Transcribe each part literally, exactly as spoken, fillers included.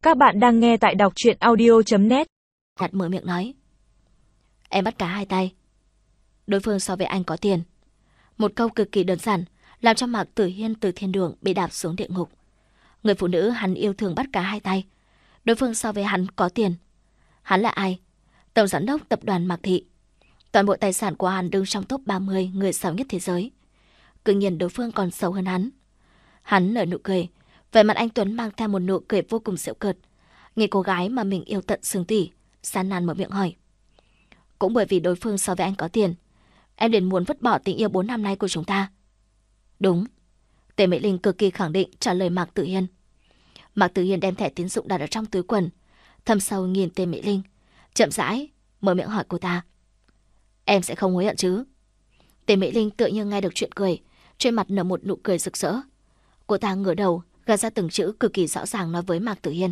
Các bạn đang nghe tại đọc truyện audio chấm net. Nhạt mở miệng nói. Em bắt cá hai tay. Đối phương so với anh có tiền. Một câu cực kỳ đơn giản làm cho Mạc Tử Hiên từ thiên đường bị đạp xuống địa ngục. Người phụ nữ hắn yêu thương bắt cá hai tay. Đối phương so với hắn có tiền. Hắn là ai? Tổng giám đốc tập đoàn Mạc Thị. Toàn bộ tài sản của hắn đứng trong top ba mươi người giàu nhất thế giới. Cứ nhiên đối phương còn xấu hơn hắn. Hắn nở nụ cười. Vẻ mặt anh Tuấn mang theo một nụ cười vô cùng giễu cợt. Người cô gái mà mình yêu tận xương tủy, gian nan mở miệng hỏi. Cũng bởi vì đối phương so với anh có tiền, em liền muốn vứt bỏ tình yêu bốn năm nay của chúng ta. Đúng. Tề Mỹ Linh cực kỳ khẳng định trả lời Mạc Tử Hiên. Mạc Tử Hiên đem thẻ tín dụng đặt ở trong túi quần, thâm sâu nhìn Tề Mỹ Linh, chậm rãi mở miệng hỏi cô ta. Em sẽ không hối hận chứ? Tề Mỹ Linh tự nhiên nghe được chuyện cười, trên mặt nở một nụ cười rực rỡ. Cô ta ngửa đầu, gạt ra từng chữ cực kỳ rõ ràng nói với Mạc Tử Hiên.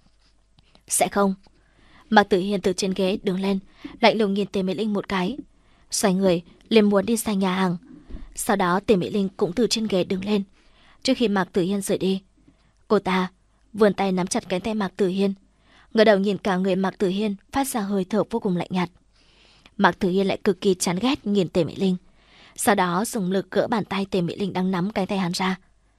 Sẽ không. Mạc Tử Hiên từ trên ghế đứng lên, lạnh lùng nhìn Tề Mỹ Linh một cái, xoay người liền muốn đi sang nhà hàng. Sau đó Tề Mỹ Linh cũng từ trên ghế đứng lên. Trước khi Mạc Tử Hiên rời đi, cô ta vươn tay nắm chặt cánh tay Mạc Tử Hiên, ngửa đầu nhìn cả người Mạc Tử Hiên phát ra hơi thở vô cùng lạnh nhạt. Mạc Tử Hiên lại cực kỳ chán ghét nhìn Tề Mỹ Linh, sau đó dùng lực gỡ bàn tay Tề Mỹ Linh đang nắm cánh tay hắn ra.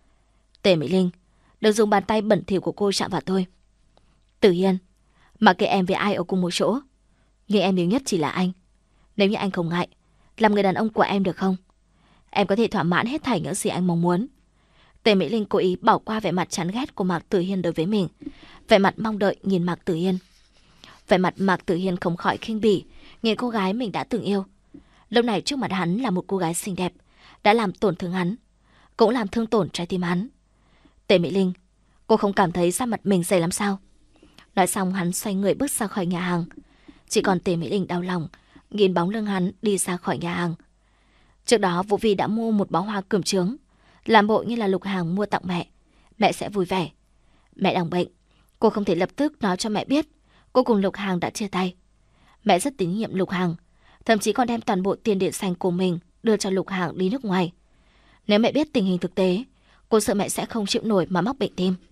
Tề Mỹ Linh, đừng dùng bàn tay bẩn thỉu của cô chạm vào tôi. Tử Hiên, mặc kệ em với ai ở cùng một chỗ, nhưng em yêu nhất chỉ là anh. Nếu như anh không ngại, làm người đàn ông của em được không? Em có thể thỏa mãn hết thảy những gì anh mong muốn. Tề Mỹ Linh cố ý bỏ qua vẻ mặt chán ghét của Mạc Tử Hiên đối với mình, vẻ mặt mong đợi nhìn Mạc Tử Hiên. Vẻ mặt Mạc Tử Hiên không khỏi khinh bỉ nhìn cô gái mình đã từng yêu. Lúc này trước mặt hắn là một cô gái xinh đẹp, đã làm tổn thương hắn, cũng làm thương tổn trái tim hắn. Tề Mỹ Linh, cô không cảm thấy da mặt mình dày lắm sao? Nói xong hắn xoay người bước ra khỏi nhà hàng. Chỉ còn Tề Mỹ Linh đau lòng nhìn bóng lưng hắn đi ra khỏi nhà hàng. Trước đó Vũ Vi đã mua một bó hoa cẩm chướng, làm bộ như là Lục Hàng mua tặng mẹ. Mẹ sẽ vui vẻ. Mẹ đang bệnh, cô không thể lập tức nói cho mẹ biết cô cùng Lục Hàng đã chia tay. Mẹ rất tín nhiệm Lục Hàng, thậm chí còn đem toàn bộ tiền điện sành của mình đưa cho Lục Hàng đi nước ngoài. Nếu mẹ biết tình hình thực tế, cô sợ mẹ sẽ không chịu nổi mà mắc bệnh tim.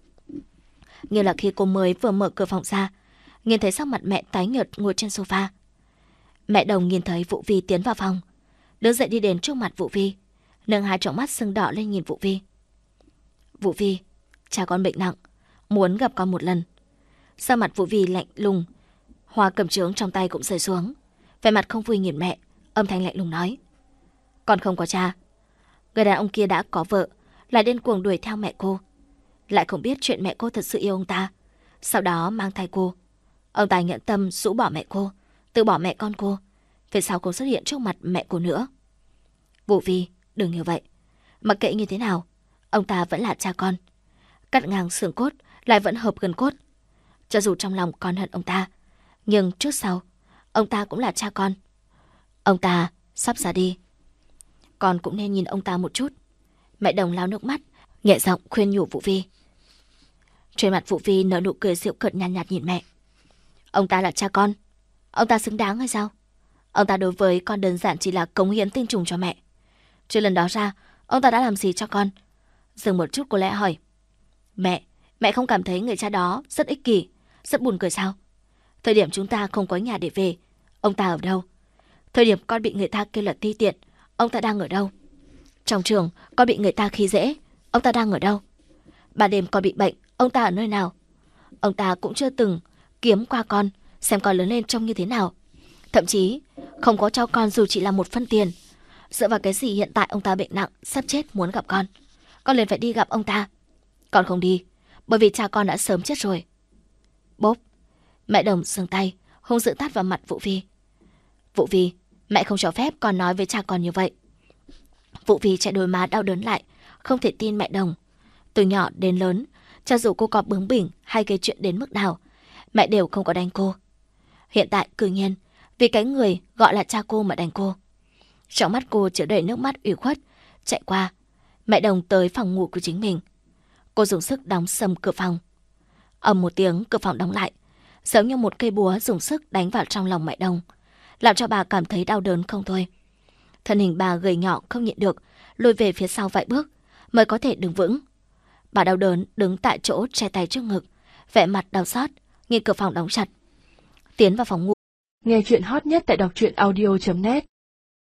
Như là khi cô mới vừa mở cửa phòng ra, nhìn thấy sắc mặt mẹ tái nhợt ngồi trên sofa. Mẹ Đồng nhìn thấy Vũ Vi tiến vào phòng, đứng dậy đi đến trước mặt Vũ Vi, nâng hai tròng mắt sưng đỏ lên nhìn Vũ Vi. Vũ Vi, cha con bệnh nặng, muốn gặp con một lần. Sắc mặt Vũ Vi lạnh lùng, hoa cẩm chướng trong tay cũng rơi xuống, vẻ mặt không vui nhìn mẹ, âm thanh lạnh lùng nói. Con không có cha. Người đàn ông kia đã có vợ, lại điên cuồng đuổi theo mẹ cô, lại không biết chuyện mẹ cô thật sự yêu ông ta, sau đó mang thai cô. Ông ta nhận tâm rũ bỏ mẹ cô, từ bỏ mẹ con cô, về sau không xuất hiện trước mặt mẹ cô nữa. Vũ Vi, đừng như vậy. Mặc kệ như thế nào, ông ta vẫn là cha con. Cắt ngang xương cốt lại vẫn hợp gần cốt. Cho dù trong lòng con hận ông ta, nhưng trước sau ông ta cũng là cha con. Ông ta sắp ra đi, con cũng nên nhìn ông ta một chút. Mẹ Đồng lau nước mắt, nhẹ giọng khuyên nhủ Vũ Vi. Trên mặt Vũ Vi nở nụ cười giễu cợt nhàn nhạt, nhạt nhìn mẹ. Ông ta là cha con, ông ta xứng đáng hay sao? Ông ta đối với con đơn giản chỉ là cống hiến tinh trùng cho mẹ. Trừ lần đó ra, ông ta đã làm gì cho con? Dừng một chút cô lẽ hỏi. Mẹ, mẹ không cảm thấy người cha đó rất ích kỷ, rất buồn cười sao? Thời điểm chúng ta không có nhà để về, ông ta ở đâu? Thời điểm con bị người ta kêu là ti tiện, ông ta đang ở đâu? Trong trường, con bị người ta khi dễ, ông ta đang ở đâu? Ban đêm con bị bệnh, ông ta ở nơi nào? Ông ta cũng chưa từng kiếm qua con, xem con lớn lên trông như thế nào. Thậm chí không có cho con dù chỉ là một phân tiền. Dựa vào cái gì hiện tại ông ta bệnh nặng, sắp chết muốn gặp con, con liền phải đi gặp ông ta? Con không đi, bởi vì cha con đã sớm chết rồi. Bốp, mẹ Đồng giương tay, hung dữ tát vào mặt Vũ Vi. Vũ Vi, mẹ không cho phép con nói với cha con như vậy. Vũ Vi chạy đôi má đau đớn lại, không thể tin mẹ Đồng. Từ nhỏ đến lớn, cho dù cô có bướng bỉnh hay gây chuyện đến mức nào, mẹ đều không có đánh cô. Hiện tại cư nhiên vì cái người gọi là cha cô mà đánh cô. Trong mắt cô chứa đầy nước mắt ủy khuất. Chạy qua, mẹ Đồng tới phòng ngủ của chính mình. Cô dùng sức đóng sầm cửa phòng. Ầm một tiếng, cửa phòng đóng lại, giống như một cây búa dùng sức đánh vào trong lòng mẹ Đồng, làm cho bà cảm thấy đau đớn không thôi. Thân hình bà gầy nhỏ không nhịn được, lùi về phía sau vài bước mới có thể đứng vững. Bà đau đớn đứng tại chỗ che tay trước ngực, vẻ mặt đau xót, nhìn cửa phòng đóng chặt. Tiến vào phòng ngủ. Nghe chuyện hot nhất tại đọc truyện audio chấm net